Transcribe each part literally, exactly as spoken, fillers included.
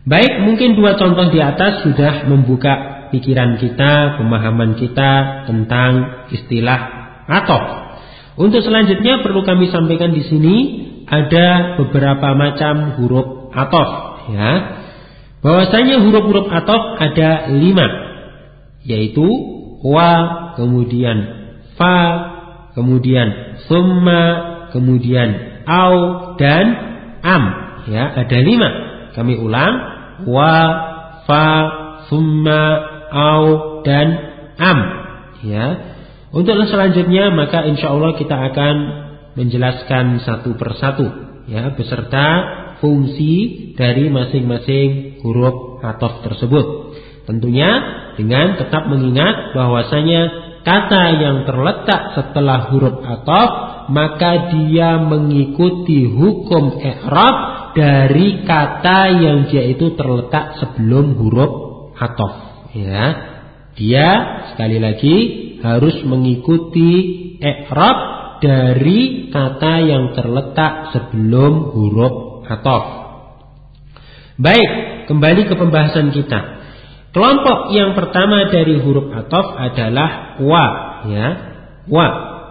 Baik, mungkin dua contoh di atas sudah membuka pikiran kita, pemahaman kita tentang istilah athof. Untuk selanjutnya perlu kami sampaikan di sini ada beberapa macam huruf athof, ya. Bahwasanya huruf-huruf athof ada lima, yaitu wa, kemudian fa, kemudian summa, kemudian au dan am, ya, ada lima. Kami ulang, wa, fa, summa, au dan am, ya. Untuk selanjutnya maka insya Allah kita akan menjelaskan satu persatu, ya, beserta fungsi dari masing-masing huruf athof tersebut. Tentunya dengan tetap mengingat bahwasanya kata yang terletak setelah huruf athof maka dia mengikuti hukum i'rab dari kata yang dia itu terletak sebelum huruf athof, ya. Dia sekali lagi harus mengikuti i'rab dari kata yang terletak sebelum huruf athof. Baik, kembali ke pembahasan kita. Kelompok yang pertama dari huruf athof adalah wa, ya. Wa.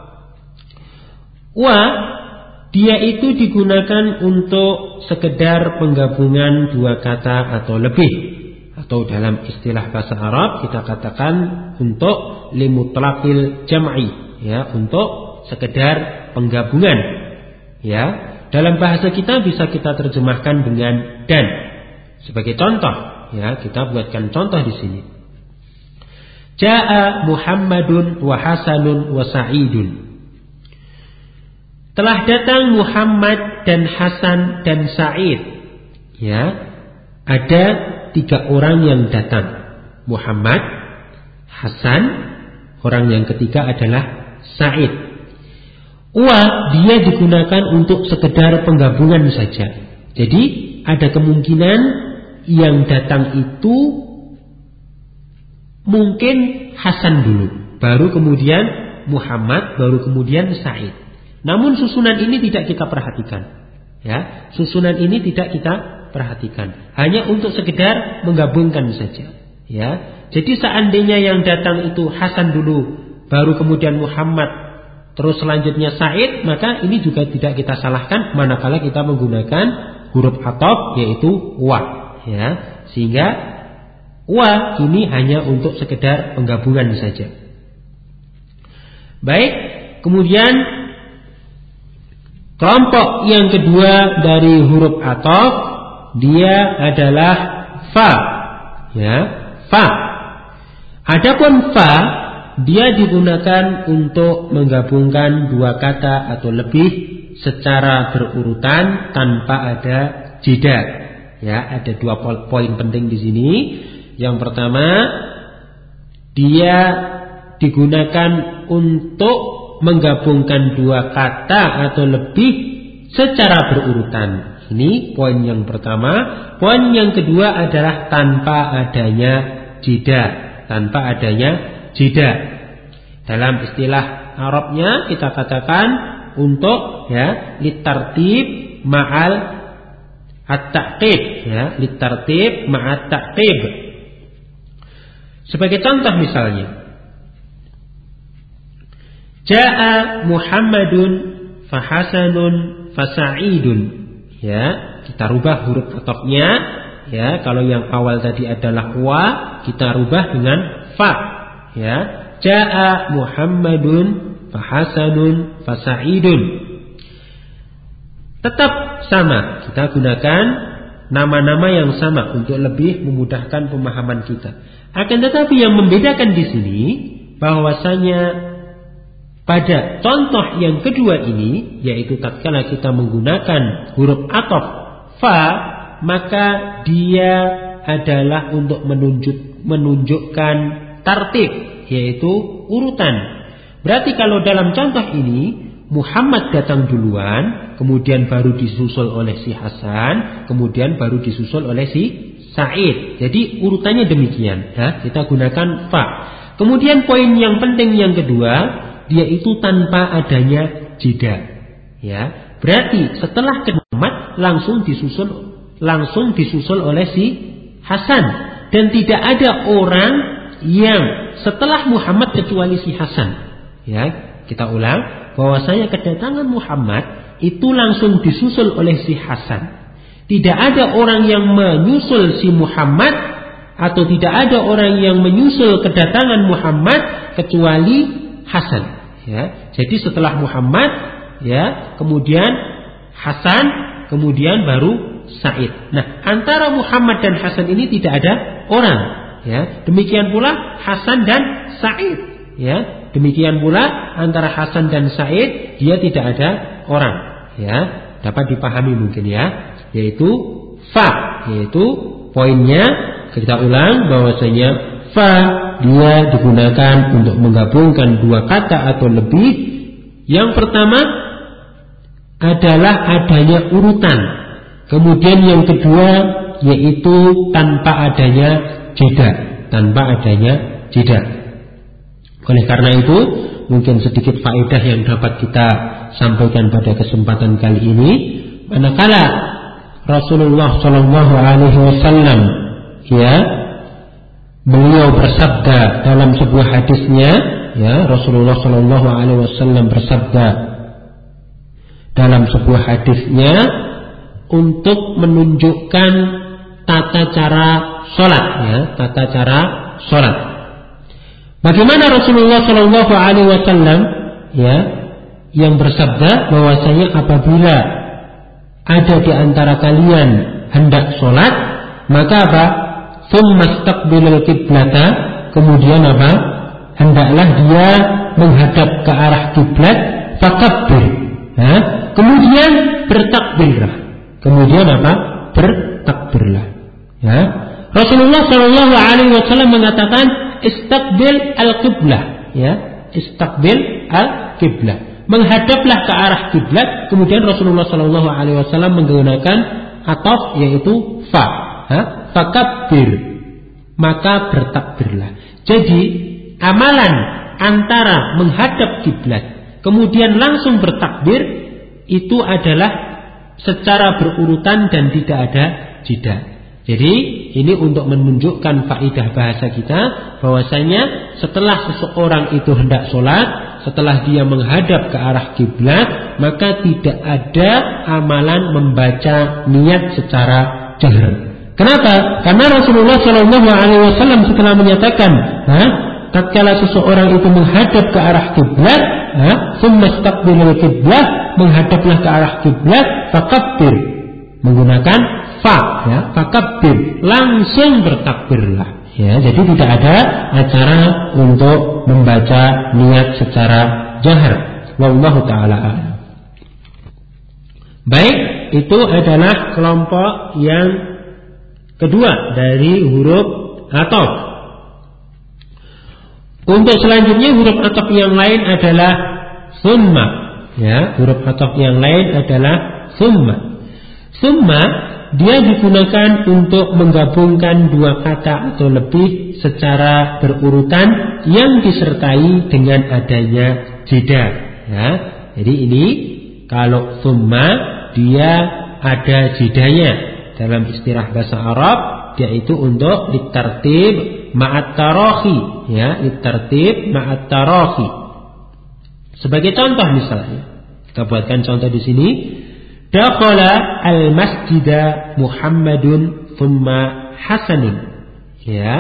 Wa dia itu digunakan untuk sekedar penggabungan dua kata atau lebih. Atau dalam istilah bahasa Arab kita katakan untuk limutlaqil jam'i, ya, untuk sekedar penggabungan, ya. Dalam bahasa kita bisa kita terjemahkan dengan dan. Sebagai contoh, ya, kita buatkan contoh di sini. Jaa Muhammadun wa Hasanun wa Sa'idun. Telah datang Muhammad dan Hasan dan Sa'id, ya. Ada tiga orang yang datang. Muhammad, Hasan, orang yang ketiga adalah Sa'id. Wa dia digunakan untuk sekedar penggabungan saja. Jadi ada kemungkinan yang datang itu mungkin Hasan dulu, baru kemudian Muhammad, baru kemudian Sa'id. Namun susunan ini tidak kita perhatikan, ya. Susunan ini tidak kita perhatikan, hanya untuk sekedar menggabungkan saja, ya. Jadi seandainya yang datang itu Hasan dulu, baru kemudian Muhammad, terus selanjutnya Sa'id, maka ini juga tidak kita salahkan manakala kita menggunakan huruf athof yaitu wa, ya. Sehingga wa ini hanya untuk sekedar penggabungan saja. Baik, kemudian kelompok yang kedua dari huruf athof dia adalah fa, ya, fa. Adapun fa dia digunakan untuk menggabungkan dua kata atau lebih secara berurutan tanpa ada jeda, ya. Ada dua poin penting di sini. Yang pertama, dia digunakan untuk menggabungkan dua kata atau lebih secara berurutan. Ini poin yang pertama. Poin yang kedua adalah tanpa adanya jeda, tanpa adanya jeda. Dalam istilah Arabnya kita katakan untuk, ya, litartib ma'al at-ta'qib, ya, litartib ma'at ta'qib. Sebagai contoh misalnya, Ja'a Muhammadun fa Hasanun fa Sa'idun, ya, kita rubah huruf athofnya, ya. Kalau yang awal tadi adalah wa, kita rubah dengan fa, ya. Ja'a Muhammadun fa Hasanun fa Sa'idun. Tetap sama, kita gunakan nama-nama yang sama untuk lebih memudahkan pemahaman kita. Akan tetapi yang membedakan di sini bahwasanya pada contoh yang kedua ini, yaitu tatkala kita menggunakan huruf athof fa, maka dia adalah untuk menunjuk, menunjukkan tartib, yaitu urutan. Berarti kalau dalam contoh ini Muhammad datang duluan, kemudian baru disusul oleh si Hasan, kemudian baru disusul oleh si Sa'id. Jadi urutannya demikian, ya. Kita gunakan fa. Kemudian poin yang penting yang kedua, dia itu tanpa adanya jeda, ya. Berarti setelah Muhammad langsung disusul langsung disusul oleh si Hasan, dan tidak ada orang yang setelah Muhammad kecuali si Hasan. Ya, kita ulang bahwasanya kedatangan Muhammad itu langsung disusul oleh si Hasan. Tidak ada orang yang menyusul si Muhammad atau tidak ada orang yang menyusul kedatangan Muhammad kecuali Hasan. Ya, jadi setelah Muhammad, ya, kemudian Hasan, kemudian baru Sa'id. Nah, antara Muhammad dan Hasan ini tidak ada orang. Ya, demikian pula Hasan dan Sa'id. Ya, demikian pula antara Hasan dan Sa'id dia tidak ada orang. Ya, dapat dipahami mungkin ya. Yaitu fa, yaitu poinnya kita ulang bahwasanya fa dia digunakan untuk menggabungkan dua kata atau lebih. Yang pertama adalah adanya urutan. Kemudian yang kedua yaitu tanpa adanya jeda, tanpa adanya jeda. Oleh karena itu, mungkin sedikit faedah yang dapat kita sampaikan pada kesempatan kali ini, manakala Rasulullah Shallallahu Alaihi Wasallam, ya, beliau bersabda dalam sebuah hadisnya, ya, Rasulullah Shallallahu Alaihi Wasallam bersabda dalam sebuah hadisnya untuk menunjukkan tata cara sholat, ya, tata cara sholat. Bagaimana Rasulullah Shallallahu Alaihi Wasallam, ya, yang bersabda bahwasanya apabila ada di antara kalian hendak sholat, maka apa? Tsumma istaqbilal qiblata, kemudian apa? Hendaklah dia menghadap ke arah kiblat, fakabbir, ya, kemudian bertakbirlah. Kemudian apa? Bertakbirlah. Ya. Rasulullah Shallallahu Alaihi Wasallam mengatakan istaqbil al-qiblah, ya, istaqbil al-qiblah, menghadaplah ke arah kiblat. Kemudian Rasulullah Shallallahu Alaihi Wasallam menggunakan ataf yaitu fa, ha? Fakabbir, maka bertakbirlah. Jadi amalan antara menghadap kiblat kemudian langsung bertakbir itu adalah secara berurutan dan tidak ada jeda. Jadi ini untuk menunjukkan faedah bahasa kita bahwasanya setelah seseorang itu hendak sholat, setelah dia menghadap ke arah kiblat, maka tidak ada amalan membaca niat secara jahar. Kenapa? Karena Rasulullah Shallallahu Alaihi Wasallam setelah menyatakan, ha, tatkala seseorang itu menghadap ke arah kiblat, tsumma istaqbilal qiblah, menghadaplah ke arah kiblat, fakabbir, menggunakan fa, ya, fakabbir, langsung bertakbirlah. Ya, jadi tidak ada acara untuk membaca niat secara jahar. Wallahu taala a'lam. Baik, itu adalah kelompok yang kedua dari huruf ataf. Untuk selanjutnya huruf ataf yang lain adalah summa. Ya, huruf ataf yang lain adalah summa. Summa dia digunakan untuk menggabungkan dua kata atau lebih secara berurutan yang disertai dengan adanya jeda. Ya, jadi ini kalau summa dia ada jedanya. Dalam istilah bahasa Arab yaitu untuk litartib ma'at tarahi, ya, litartib ma'at tarahi. Sebagai contoh misalnya, kita buatkan contoh di sini. Dakhala al-masjida Muhammadun thumma Hasanun. Ya.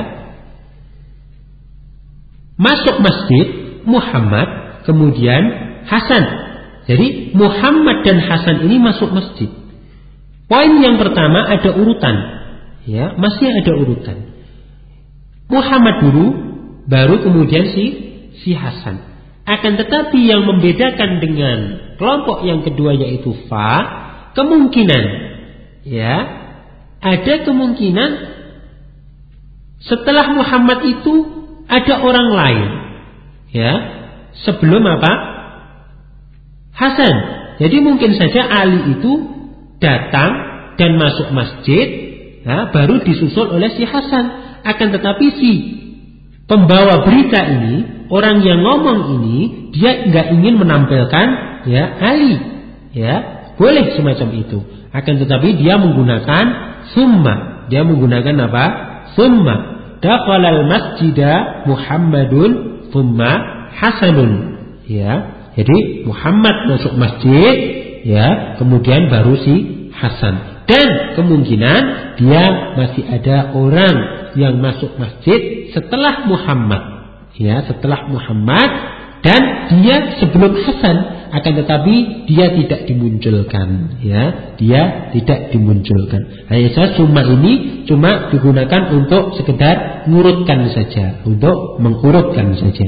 Masuk masjid Muhammad kemudian Hasan. Jadi Muhammad dan Hasan ini masuk masjid. Poin yang pertama ada urutan. Ya, masih ada urutan. Muhammad dulu, baru kemudian si si Hasan. Akan tetapi yang membedakan dengan kelompok yang kedua yaitu fa, kemungkinan, ya, ada kemungkinan setelah Muhammad itu ada orang lain, ya, sebelum apa? Hasan. Jadi mungkin saja Ali itu datang dan masuk masjid, ya, baru disusul oleh si Hasan. Akan tetapi si pembawa berita ini, orang yang ngomong ini, dia nggak ingin menampilkan, ya, Ali, ya, boleh semacam itu. Akan tetapi dia menggunakan summa, Dia menggunakan apa? Summa. Dakhalal masjida Muhammadun summa Hasanun. Ya. Jadi Muhammad masuk masjid, ya, kemudian baru si Hasan. Dan kemungkinan dia masih ada orang yang masuk masjid setelah Muhammad, ya, setelah Muhammad, dan dia sebelum Hasan, akan tetapi dia tidak dimunculkan, ya, dia tidak dimunculkan. Hanya saja summa ini cuma digunakan untuk sekedar mengurutkan saja, untuk mengurutkan saja.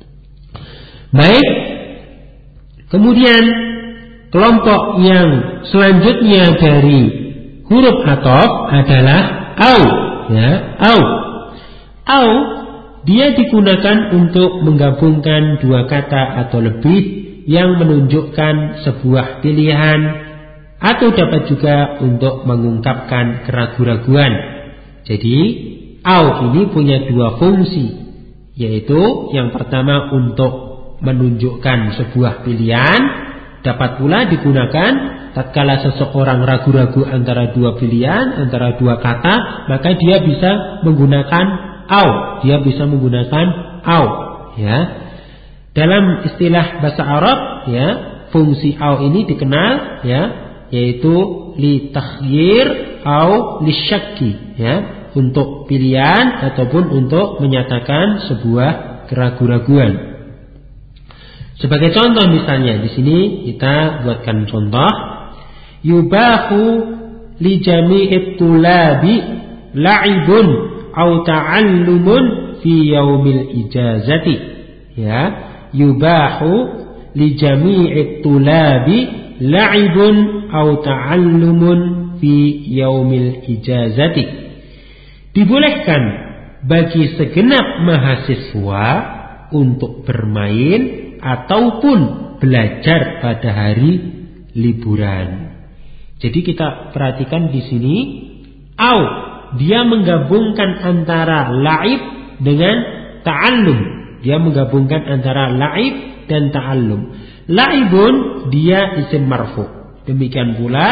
Baik. Kemudian kelompok yang selanjutnya dari huruf ataf adalah au, ya, au. Au dia digunakan untuk menggabungkan dua kata atau lebih yang menunjukkan sebuah pilihan, atau dapat juga untuk mengungkapkan keraguan-raguan. Jadi au ini punya dua fungsi, yaitu yang pertama untuk menunjukkan sebuah pilihan, dapat pula digunakan tatkala seseorang ragu-ragu antara dua pilihan, antara dua kata, maka dia bisa menggunakan au, dia bisa menggunakan au, ya. Dalam istilah bahasa Arab, ya, fungsi au ini dikenal, ya, yaitu li takhyir au li syakki, ya, untuk pilihan ataupun untuk menyatakan sebuah keraguan-raguan. Sebagai contoh misalnya di sini kita buatkan contoh, yubahu li jami'it tulabi la'ibun au ta'allumun fi yaumil ijazati, ya, yubahu li jami'it tulabi la'ibun au ta'allumun fi yaumil ijazati. Dibolehkan bagi segenap mahasiswa untuk bermain ataupun belajar pada hari liburan. Jadi kita perhatikan di sini, au dia menggabungkan antara laib dengan ta'allum. Dia menggabungkan antara laib dan ta'allum. Laibun dia isim marfu. Demikian pula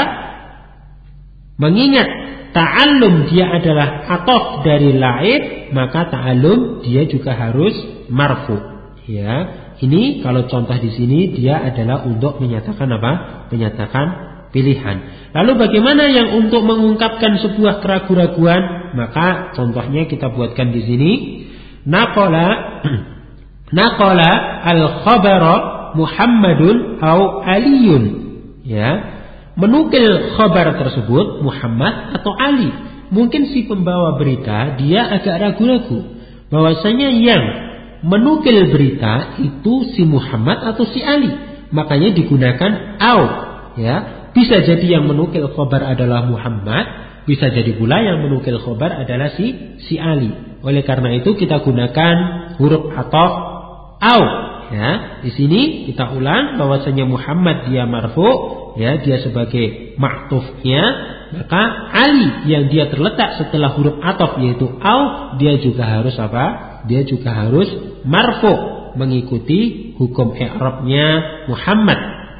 mengingat ta'allum dia adalah ataf dari laib, maka ta'allum dia juga harus marfu. Ya. Ini kalau contoh di sini dia adalah untuk menyatakan apa? Menyatakan pilihan. Lalu bagaimana yang untuk mengungkapkan sebuah keraguan-raguan? Maka contohnya kita buatkan di sini. Naqala naqala al-khabara Muhammadun au Aliyun. Ya. Menukil khabar tersebut Muhammad atau Ali. Mungkin si pembawa berita dia agak ragu-ragu bahwasanya yang menukil berita itu si Muhammad atau si Ali, makanya digunakan au, ya. Bisa jadi yang menukil khabar adalah Muhammad, bisa jadi pula yang menukil khabar adalah si si Ali. Oleh karena itu kita gunakan huruf ataf au, ya. Di sini kita ulang bahwasanya Muhammad dia marfu, ya, dia sebagai ma'tufnya, maka Ali yang dia terletak setelah huruf ataf yaitu au, dia juga harus apa? Dia juga harus marfu, mengikuti hukum i'rabnya Muhammad.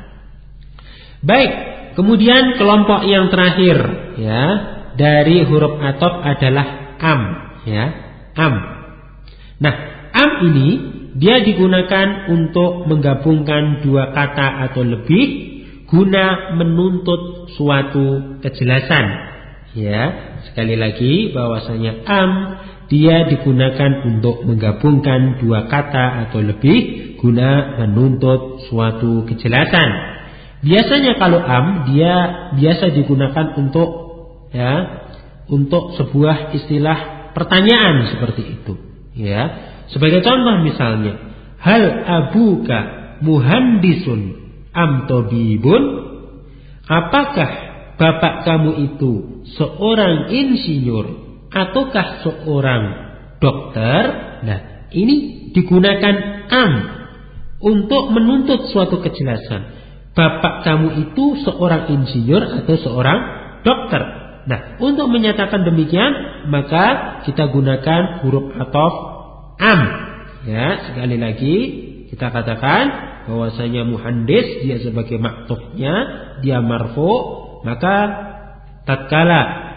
Baik, kemudian kelompok yang terakhir, ya, dari huruf ataf adalah am, ya, am. Nah, am ini dia digunakan untuk menggabungkan dua kata atau lebih guna menuntut suatu kejelasan. Ya, sekali lagi bahwasanya am dia digunakan untuk menggabungkan dua kata atau lebih guna menuntut suatu kejelasan. Biasanya kalau am dia biasa digunakan untuk, ya, untuk sebuah istilah pertanyaan seperti itu, ya. Sebagai contoh misalnya, hal abuka muhandisun am tabibun? Apakah bapak kamu itu seorang insinyur ataukah seorang dokter? Nah, ini digunakan am untuk menuntut suatu kejelasan. Bapak kamu itu seorang insinyur atau seorang dokter? Nah, untuk menyatakan demikian, maka kita gunakan huruf ataf am. Ya, sekali lagi kita katakan bahwasanya muhandis dia sebagai maktufnya, dia marfu, maka tatkala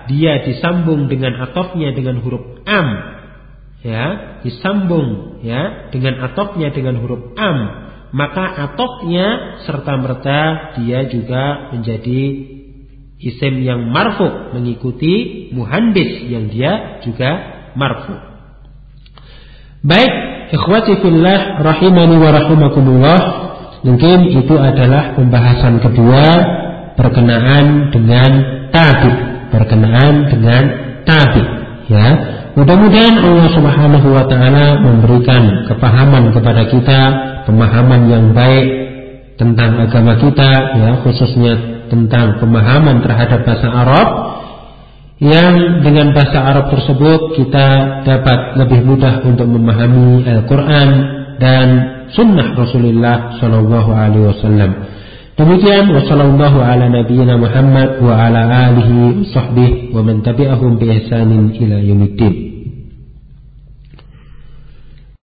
dia disambung dengan atofnya dengan huruf am, ya, disambung ya dengan atofnya dengan huruf am, maka atofnya serta merta dia juga menjadi isim yang marfu, mengikuti muhandis yang dia juga marfu. Baik, ikhwati fillah rahimani wa rahimakumullah, mungkin itu adalah pembahasan kedua berkenaan dengan tabi, berkenaan dengan tabi, ya. Mudah-mudahan Allah Subhanahu wa taala memberikan kepahaman kepada kita, pemahaman yang baik tentang agama kita, ya, khususnya tentang pemahaman terhadap bahasa Arab, yang dengan bahasa Arab tersebut kita dapat lebih mudah untuk memahami Al-Quran dan Sunnah Rasulullah Sallallahu Alaihi Wasallam. Demikian, wassallallahu ala nabiyyina Muhammad wa ala alihi wa sahbihi wa man tabi'ahum bi ihsanin ila yaumiddin.